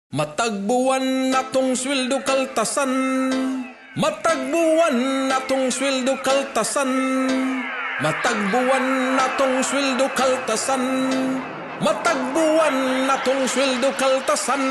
Matagbuwan natong sweldo kaltasan. Matagbuwan natong sweldo kaltasan. Matagbuwan natong sweldo kaltasan. Matagbuwan natong sweldo kaltasan.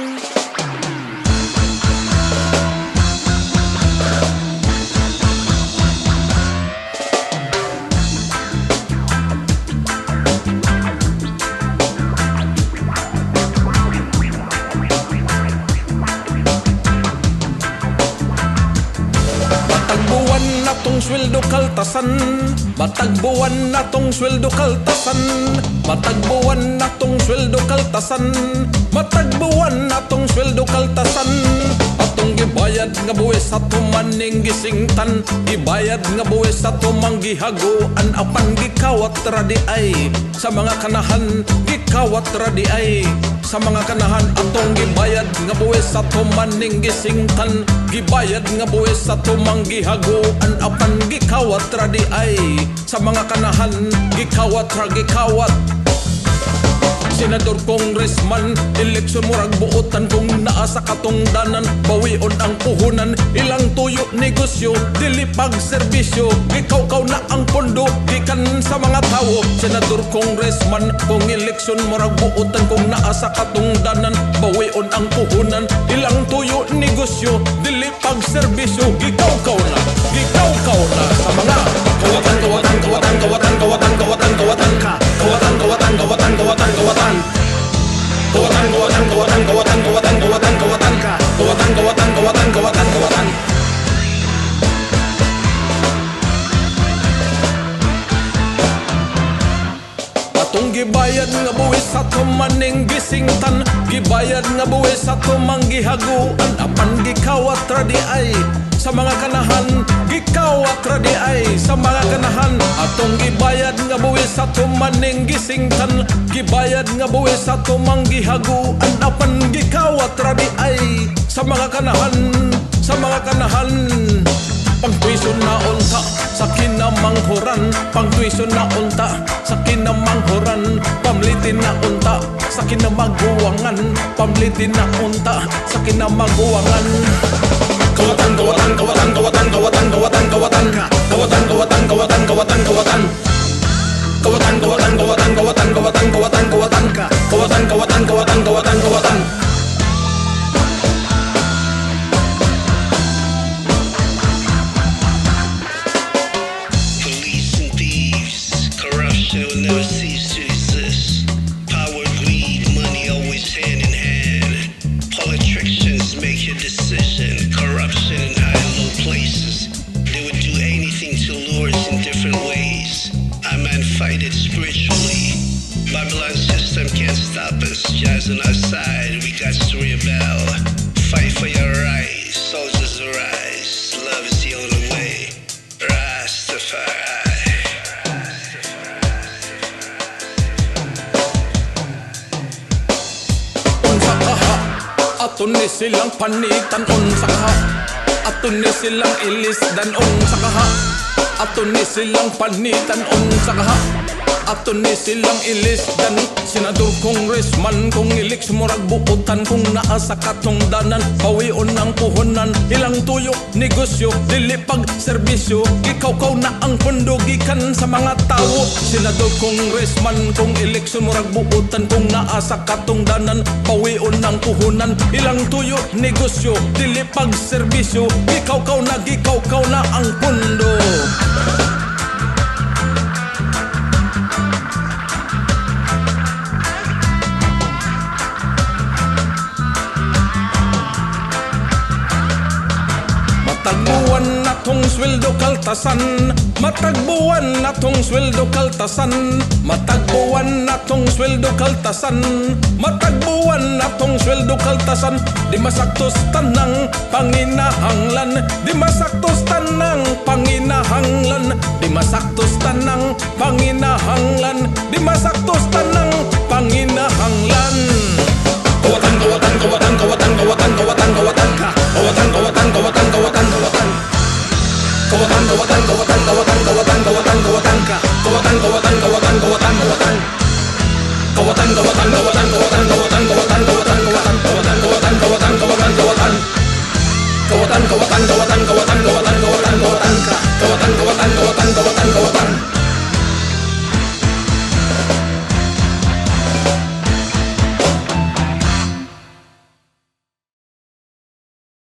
Matagbuwan natong sweldo kaltasan. Matagbuwan natong sweldo kaltasan. Matagbuwan natong sweldo kaltasan. Matagbuwan natong sweldo kaltasan. Atong gibayad nga buwis ato maning gisingtan. Gibayad nga buwis ato manggihaguan. Apan gikawat radi ay sa mga kanahan. Gikawat radi ay sa mga kanahan. Atong gibayad nga buwis ato maning gisingtan. Gibayad nga buwis ato manggihaguan. Apan gikawat radi ay sa mga kanahan. Gikawat ra gikawat. Senador, congressman, eleksyon murag buotan kung naa sa katungdanan. Bawion ang puhunan, ilang tuyo negosyo, dili pag serbisyo. Gikaw-kaw na ang pondo, gikan sa mga tao. Senador, congressman, kung eleksyon murag buotan kung naa sa katungdanan. Bawion ang puhunan, ilang tuyo negosyo, dili pag serbisyo. Gikaw-kaw na sa mga kawatan, kawatan, kawatan, kawatan, kawatan, kawatan, kawatan ka. Kawatan, kawatan, kawatan, kawatan, kawatan. Kawatan, kawatan, kawatan, kawatan, kawatan, kawatan, kawatan ka. Kawatan, kawatan, kawatan, kawatan, kawatan. Atong gibayad nga buwis ato maning gisingtan. Gibayad nga buwis ato manggihaguan. Apan gikawat radi ay sa mga kanahan. Gikawat radi ay sa mga kanahan. Atong gibayad nga buwis ato maning gisingtan. Gibayad nga buwis ato manggihaguan. Apan gikawat radi ay sa mga kanahan. Sa mga kanahan. Pangtuition na unta sa kinamanghuran. Pangtuition na unta sa kinamanghuran. Pamlitin na unta sa kinamaguwangan. Pamlitin na unta sa kinamaguwangan. Kawatan, kawatan, kawatan, kawatan, kawatan, kawatan, kawatan ka. Kawatan, kawatan, kawatan, kawatan, kawatan. Kawatan, kawatan, kawatan, kawatan, kawatan, kawatan, kawatan ka. Kawatan, kawatan, kawatan, kawatan, kawatan. Police and thieves, corruption will never cease to exist. Power, greed, money always hand in hand. Politicians make your decision. Corruption in high and low places. They would do anything to lure us in different ways. I man fight it spiritually. Babylon system can't stop us. Jazz on our side, we got to rebel. Fight for your rights, soldiers arise. Love is the only way. Rastafari. Unsa kaha aton ni silang panitan. Unsa kaha aton ni silang ilisdan. Unsa kaha aton ni silang panitan. Unsa kaha aton ni silang ilisdan. Senador, congressman, kung eleksyon murag buotan kung naa sa katungdanan. Bawion ang puhunan, ilang tuyo negosyo, dili pag serbisyo. Gikaw-kaw na ang pondo gikan sa mga tao. Senador, congressman, kung eleksyon murag buotan kung naa sa katungdanan. Bawion ang puhunan, ilang tuyo negosyo, dili pag serbisyo. Gikaw-kaw na ang pondo. Matagbuwan natong sweldo kaltasan. Matagbuwan natong sweldo kaltasan. Matagbuwan natong sweldo kaltasan. Matagbuwan natong sweldo kaltasan. Di masaktos tanang panginahanglan. Di masaktos tanang panginahanglan. Di masaktos tanang panginahanglan. Di masaktos tanang panginahanglan. Kawatan, kawatan, kawatan, kawatan, kawatan, kawatan, kawatan ka. Kawatan, kawatan, kawatan, kawatan, kawatan. Kawatan, kawatan, kawatan, kawatan, kawatan, kawatan, kawatan ka. Kawatan, kawatan, kawatan, kawatan, kawatan. Kawatan, kawatan, kawatan, kawatan, kawatan, kawatan, kawatan.